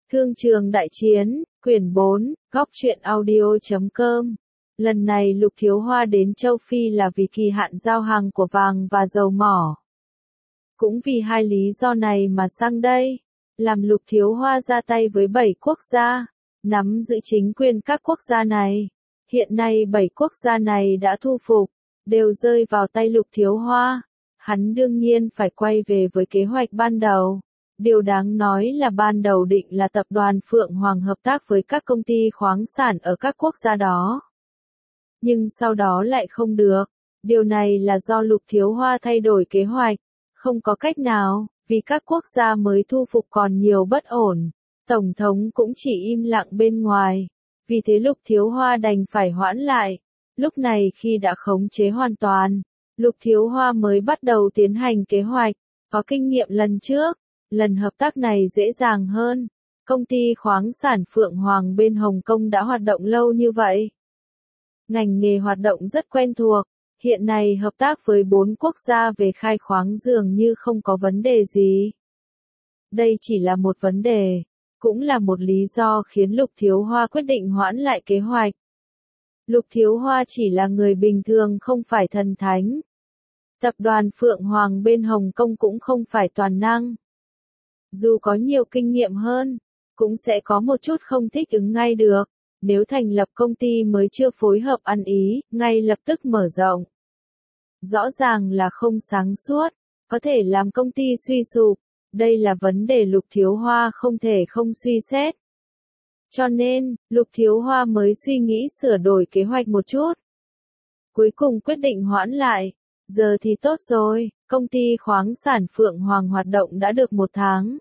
Thương trường đại chiến, quyển 4, góc truyện audio.com. Lần này Lục Thiếu Hoa đến châu Phi là vì kỳ hạn giao hàng của vàng và dầu mỏ. Cũng vì hai lý do này mà sang đây, làm Lục Thiếu Hoa ra tay với 7 quốc gia, nắm giữ chính quyền các quốc gia này. Hiện nay 7 quốc gia này đã thu phục, đều rơi vào tay Lục Thiếu Hoa. Hắn đương nhiên phải quay về với kế hoạch ban đầu. Điều đáng nói là ban đầu định là tập đoàn Phượng Hoàng hợp tác với các công ty khoáng sản ở các quốc gia đó. Nhưng sau đó lại không được. Điều này là do Lục Thiếu Hoa thay đổi kế hoạch. Không có cách nào, vì các quốc gia mới thu phục còn nhiều bất ổn. Tổng thống cũng chỉ im lặng bên ngoài. Vì thế Lục Thiếu Hoa đành phải hoãn lại. Lúc này khi đã khống chế hoàn toàn, Lục Thiếu Hoa mới bắt đầu tiến hành kế hoạch. Có kinh nghiệm lần trước, lần hợp tác này dễ dàng hơn. Công ty khoáng sản Phượng Hoàng bên Hồng Kông đã hoạt động lâu như vậy. Ngành nghề hoạt động rất quen thuộc. Hiện nay hợp tác với 4 quốc gia về khai khoáng dường như không có vấn đề gì. Đây chỉ là một vấn đề, cũng là một lý do khiến Lục Thiếu Hoa quyết định hoãn lại kế hoạch. Lục Thiếu Hoa chỉ là người bình thường không phải thần thánh. Tập đoàn Phượng Hoàng bên Hồng Kông cũng không phải toàn năng. Dù có nhiều kinh nghiệm hơn, cũng sẽ có một chút không thích ứng ngay được. Nếu thành lập công ty mới chưa phối hợp ăn ý, ngay lập tức mở rộng. Rõ ràng là không sáng suốt, có thể làm công ty suy sụp. Đây là vấn đề Lục Thiếu Hoa không thể không suy xét. Cho nên, Lục Thiếu Hoa mới suy nghĩ sửa đổi kế hoạch một chút. Cuối cùng quyết định hoãn lại. Giờ thì tốt rồi, công ty khoáng sản Phượng Hoàng hoạt động đã được 1 tháng.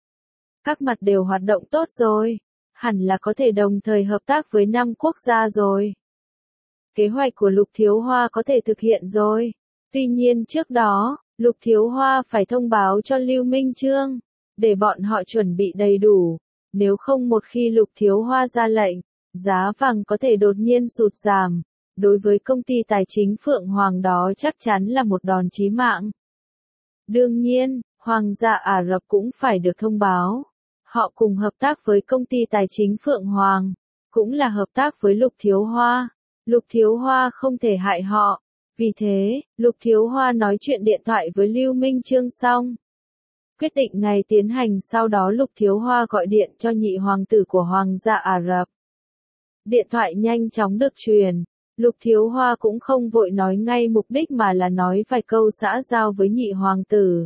Các mặt đều hoạt động tốt rồi, hẳn là có thể đồng thời hợp tác với 5 quốc gia rồi. Kế hoạch của Lục Thiếu Hoa có thể thực hiện rồi. Tuy nhiên trước đó, Lục Thiếu Hoa phải thông báo cho Lưu Minh Chương, để bọn họ chuẩn bị đầy đủ. Nếu không một khi Lục Thiếu Hoa ra lệnh, giá vàng có thể đột nhiên sụt giảm. Đối với công ty tài chính Phượng Hoàng đó chắc chắn là một đòn chí mạng. Đương nhiên, Hoàng gia Ả Rập cũng phải được thông báo. Họ cùng hợp tác với công ty tài chính Phượng Hoàng, cũng là hợp tác với Lục Thiếu Hoa. Lục Thiếu Hoa không thể hại họ. Vì thế, Lục Thiếu Hoa nói chuyện điện thoại với Lưu Minh Chương xong. Quyết định ngày tiến hành sau đó Lục Thiếu Hoa gọi điện cho nhị hoàng tử của Hoàng gia Ả Rập. Điện thoại nhanh chóng được truyền. Lục Thiếu Hoa cũng không vội nói ngay mục đích mà là nói vài câu xã giao với nhị hoàng tử.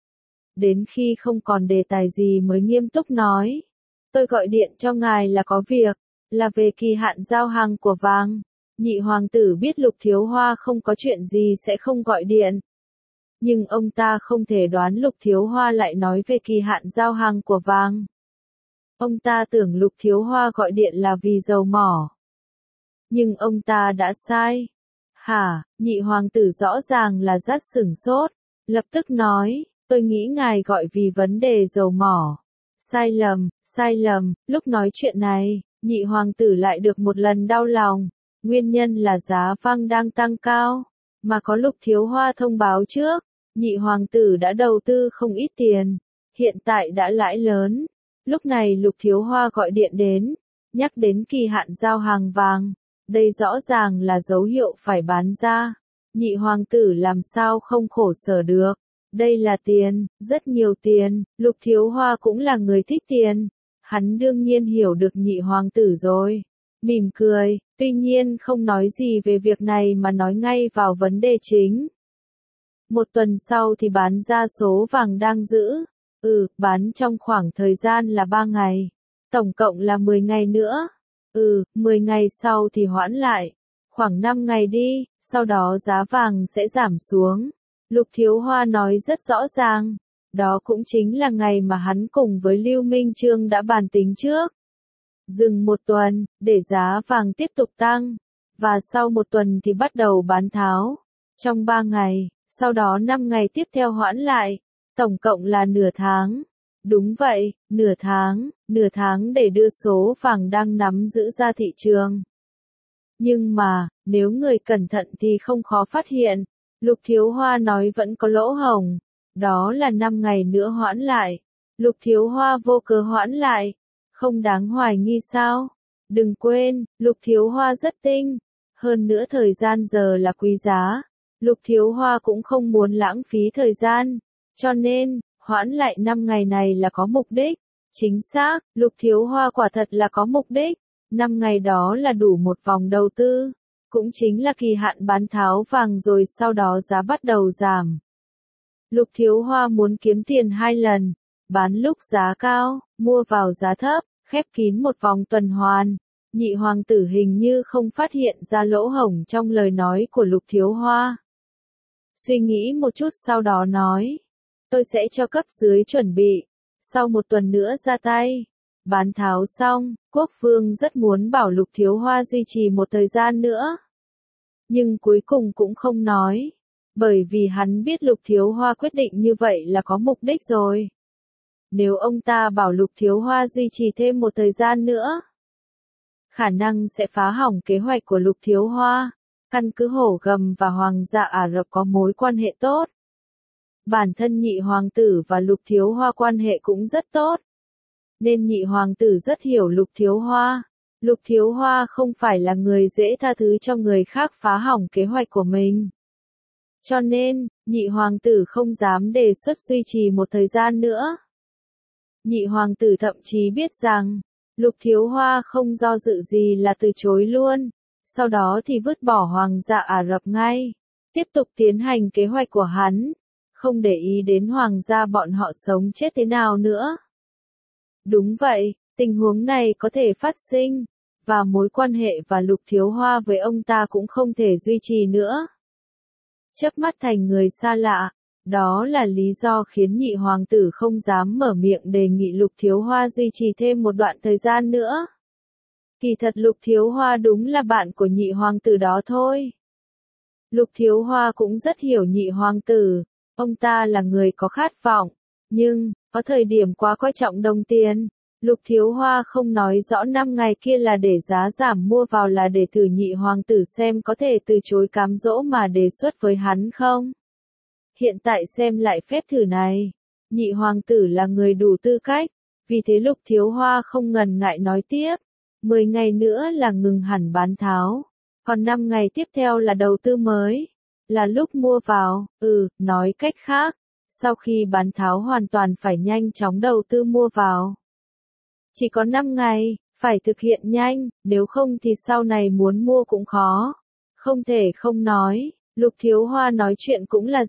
Đến khi không còn đề tài gì mới nghiêm túc nói. Tôi gọi điện cho ngài là có việc, là về kỳ hạn giao hàng của vàng. Nhị hoàng tử biết Lục Thiếu Hoa không có chuyện gì sẽ không gọi điện. Nhưng ông ta không thể đoán Lục Thiếu Hoa lại nói về kỳ hạn giao hàng của vàng. Ông ta tưởng Lục Thiếu Hoa gọi điện là vì dầu mỏ. Nhưng ông ta đã sai. Hả, nhị hoàng tử rõ ràng là rất sửng sốt. Lập tức nói, tôi nghĩ ngài gọi vì vấn đề dầu mỏ. Sai lầm, lúc nói chuyện này, nhị hoàng tử lại được một lần đau lòng. Nguyên nhân là giá vàng đang tăng cao. Mà có Lục Thiếu Hoa thông báo trước, nhị hoàng tử đã đầu tư không ít tiền. Hiện tại đã lãi lớn. Lúc này Lục Thiếu Hoa gọi điện đến, nhắc đến kỳ hạn giao hàng vàng. Đây rõ ràng là dấu hiệu phải bán ra. Nhị hoàng tử làm sao không khổ sở được. Đây là tiền, rất nhiều tiền. Lục Thiếu Hoa cũng là người thích tiền. Hắn đương nhiên hiểu được nhị hoàng tử rồi. Mỉm cười, tuy nhiên không nói gì về việc này mà nói ngay vào vấn đề chính. 1 tuần sau thì bán ra số vàng đang giữ. Bán trong khoảng thời gian là 3 ngày. Tổng cộng là 10 ngày nữa. 10 ngày sau thì hoãn lại. Khoảng 5 ngày đi, sau đó giá vàng sẽ giảm xuống. Lục Thiếu Hoa nói rất rõ ràng. Đó cũng chính là ngày mà hắn cùng với Lưu Minh Chương đã bàn tính trước. Dừng 1 tuần, để giá vàng tiếp tục tăng. Và sau 1 tuần thì bắt đầu bán tháo. Trong 3 ngày, sau đó 5 ngày tiếp theo hoãn lại. Tổng cộng là nửa tháng. Đúng vậy, nửa tháng để đưa số vàng đang nắm giữ ra thị trường. Nhưng mà, nếu người cẩn thận thì không khó phát hiện. Lục Thiếu Hoa nói vẫn có lỗ hổng. Đó là 5 ngày nữa hoãn lại. Lục Thiếu Hoa vô cớ hoãn lại. Không đáng hoài nghi sao? Đừng quên, Lục Thiếu Hoa rất tinh. Hơn nữa thời gian giờ là quý giá. Lục Thiếu Hoa cũng không muốn lãng phí thời gian. Cho nên, hoãn lại 5 ngày này là có mục đích. Chính xác, Lục Thiếu Hoa quả thật là có mục đích. 5 ngày đó là đủ một vòng đầu tư. Cũng chính là kỳ hạn bán tháo vàng rồi sau đó giá bắt đầu giảm. Lục Thiếu Hoa muốn kiếm tiền 2 lần. Bán lúc giá cao, mua vào giá thấp, khép kín một vòng tuần hoàn. Nhị hoàng tử hình như không phát hiện ra lỗ hổng trong lời nói của Lục Thiếu Hoa. Suy nghĩ một chút sau đó nói. Tôi sẽ cho cấp dưới chuẩn bị. Sau một tuần nữa ra tay. Bán tháo xong, Quốc Vương rất muốn bảo Lục Thiếu Hoa duy trì một thời gian nữa. Nhưng cuối cùng cũng không nói. Bởi vì hắn biết Lục Thiếu Hoa quyết định như vậy là có mục đích rồi. Nếu ông ta bảo Lục Thiếu Hoa duy trì thêm một thời gian nữa, khả năng sẽ phá hỏng kế hoạch của Lục Thiếu Hoa. Căn cứ Hổ Gầm và Hoàng gia Ả Rập có mối quan hệ tốt. Bản thân nhị hoàng tử và Lục Thiếu Hoa quan hệ cũng rất tốt. Nên nhị hoàng tử rất hiểu Lục Thiếu Hoa. Lục Thiếu Hoa không phải là người dễ tha thứ cho người khác phá hỏng kế hoạch của mình. Cho nên, nhị hoàng tử không dám đề xuất duy trì một thời gian nữa. Nhị hoàng tử thậm chí biết rằng, Lục Thiếu Hoa không do dự gì là từ chối luôn. Sau đó thì vứt bỏ Hoàng gia Ả Rập ngay. Tiếp tục tiến hành kế hoạch của hắn. Không để ý đến Hoàng gia bọn họ sống chết thế nào nữa. Đúng vậy, tình huống này có thể phát sinh. Và mối quan hệ và Lục Thiếu Hoa với ông ta cũng không thể duy trì nữa. Chớp mắt thành người xa lạ. Đó là lý do khiến nhị hoàng tử không dám mở miệng đề nghị Lục Thiếu Hoa duy trì thêm một đoạn thời gian nữa. Kỳ thật Lục Thiếu Hoa đúng là bạn của nhị hoàng tử đó thôi. Lục Thiếu Hoa cũng rất hiểu nhị hoàng tử. Ông ta là người có khát vọng. Nhưng, có thời điểm quá coi trọng đồng tiền. Lục Thiếu Hoa không nói rõ 5 ngày kia là để giá giảm mua vào là để thử nhị hoàng tử xem có thể từ chối cám dỗ mà đề xuất với hắn không. Hiện tại xem lại phép thử này. Nhị hoàng tử là người đủ tư cách. Vì thế Lục Thiếu Hoa không ngần ngại nói tiếp. 10 ngày nữa là ngừng hẳn bán tháo. Còn 5 ngày tiếp theo là đầu tư mới. Là lúc mua vào. Nói cách khác. Sau khi bán tháo hoàn toàn phải nhanh chóng đầu tư mua vào. Chỉ có 5 ngày. Phải thực hiện nhanh. Nếu không thì sau này muốn mua cũng khó. Không thể không nói. Lục Thiếu Hoa nói chuyện cũng là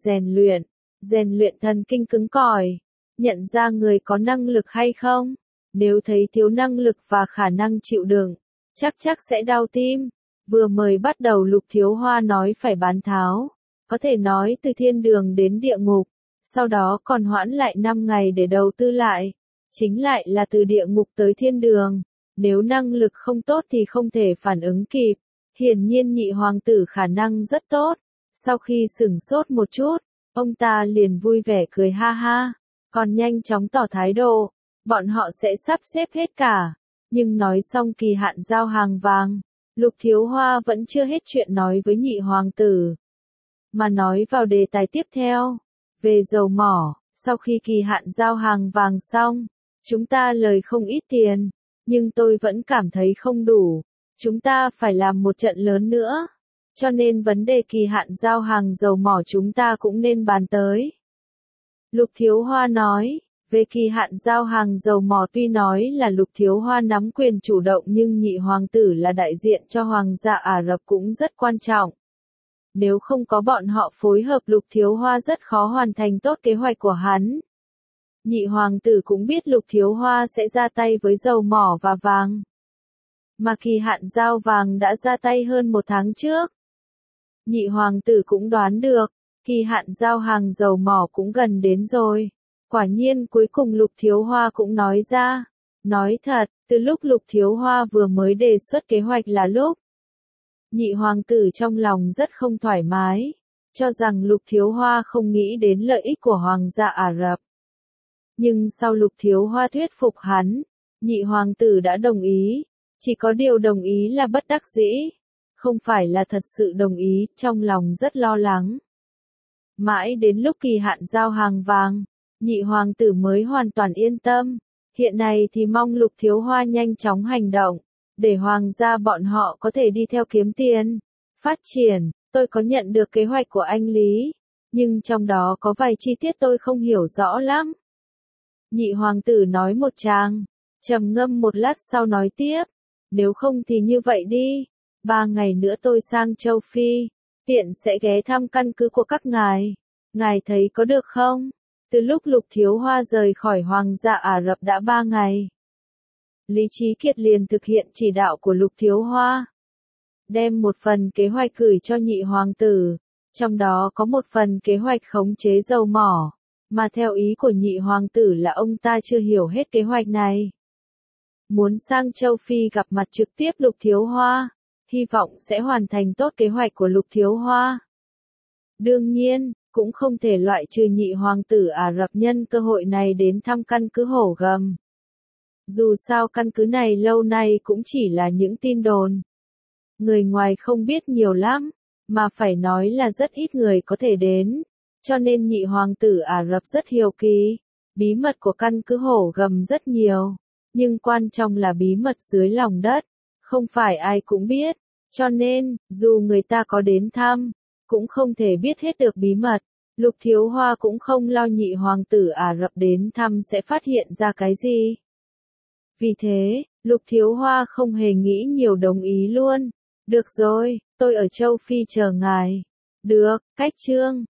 rèn luyện thần kinh cứng cỏi, nhận ra người có năng lực hay không, nếu thấy thiếu năng lực và khả năng chịu đựng, chắc sẽ đau tim. Vừa mới bắt đầu Lục Thiếu Hoa nói phải bán tháo, có thể nói từ thiên đường đến địa ngục, sau đó còn hoãn lại 5 ngày để đầu tư lại, chính lại là từ địa ngục tới thiên đường, nếu năng lực không tốt thì không thể phản ứng kịp, hiển nhiên nhị hoàng tử khả năng rất tốt. Sau khi sửng sốt một chút, ông ta liền vui vẻ cười ha ha, còn nhanh chóng tỏ thái độ, bọn họ sẽ sắp xếp hết cả. Nhưng nói xong kỳ hạn giao hàng vàng, Lục Thiếu Hoa vẫn chưa hết chuyện nói với nhị hoàng tử. Mà nói vào đề tài tiếp theo, về dầu mỏ, sau khi kỳ hạn giao hàng vàng xong, chúng ta lời không ít tiền, nhưng tôi vẫn cảm thấy không đủ, chúng ta phải làm một trận lớn nữa. Cho nên vấn đề kỳ hạn giao hàng dầu mỏ chúng ta cũng nên bàn tới. Lục Thiếu Hoa nói, về kỳ hạn giao hàng dầu mỏ tuy nói là Lục Thiếu Hoa nắm quyền chủ động nhưng nhị hoàng tử là đại diện cho Hoàng gia Ả Rập cũng rất quan trọng. Nếu không có bọn họ phối hợp Lục Thiếu Hoa rất khó hoàn thành tốt kế hoạch của hắn. Nhị hoàng tử cũng biết Lục Thiếu Hoa sẽ ra tay với dầu mỏ và vàng. Mà kỳ hạn giao vàng đã ra tay hơn 1 tháng trước. Nhị hoàng tử cũng đoán được, kỳ hạn giao hàng dầu mỏ cũng gần đến rồi. Quả nhiên cuối cùng Lục Thiếu Hoa cũng nói ra. Nói thật, từ lúc Lục Thiếu Hoa vừa mới đề xuất kế hoạch là lúc nhị hoàng tử trong lòng rất không thoải mái, cho rằng Lục Thiếu Hoa không nghĩ đến lợi ích của Hoàng gia Ả Rập. Nhưng sau Lục Thiếu Hoa thuyết phục hắn, nhị hoàng tử đã đồng ý, chỉ có điều đồng ý là bất đắc dĩ. Không phải là thật sự đồng ý, trong lòng rất lo lắng. Mãi đến lúc kỳ hạn giao hàng vàng, nhị hoàng tử mới hoàn toàn yên tâm. Hiện nay thì mong Lục Thiếu Hoa nhanh chóng hành động, để hoàng gia bọn họ có thể đi theo kiếm tiền, phát triển. Tôi có nhận được kế hoạch của anh Lý, nhưng trong đó có vài chi tiết tôi không hiểu rõ lắm. Nhị hoàng tử nói một tràng, trầm ngâm một lát sau nói tiếp, nếu không thì như vậy đi, 3 ngày nữa tôi sang châu Phi, tiện sẽ ghé thăm căn cứ của các ngài thấy có được không? Từ lúc Lục Thiếu Hoa rời khỏi Hoàng gia Ả Rập đã 3 ngày. Lý Trí Kiệt liền thực hiện chỉ đạo của Lục Thiếu Hoa, đem một phần kế hoạch gửi cho nhị hoàng tử, trong đó có một phần kế hoạch khống chế dầu mỏ, mà theo ý của nhị hoàng tử là ông ta chưa hiểu hết kế hoạch này. Muốn sang châu Phi gặp mặt trực tiếp Lục Thiếu Hoa, hy vọng sẽ hoàn thành tốt kế hoạch của Lục Thiếu Hoa. Đương nhiên, cũng không thể loại trừ nhị hoàng tử Ả Rập nhân cơ hội này đến thăm căn cứ Hổ Gầm. Dù sao căn cứ này lâu nay cũng chỉ là những tin đồn. Người ngoài không biết nhiều lắm, mà phải nói là rất ít người có thể đến, cho nên nhị hoàng tử Ả Rập rất hiếu kỳ. Bí mật của căn cứ Hổ Gầm rất nhiều, nhưng quan trọng là bí mật dưới lòng đất, không phải ai cũng biết, cho nên, dù người ta có đến thăm, cũng không thể biết hết được bí mật. Lục Thiếu Hoa cũng không lo nhị hoàng tử Ả Rập đến thăm sẽ phát hiện ra cái gì. Vì thế, Lục Thiếu Hoa không hề nghĩ nhiều đồng ý luôn. Được rồi, tôi ở châu Phi chờ ngài. Được, cách chương.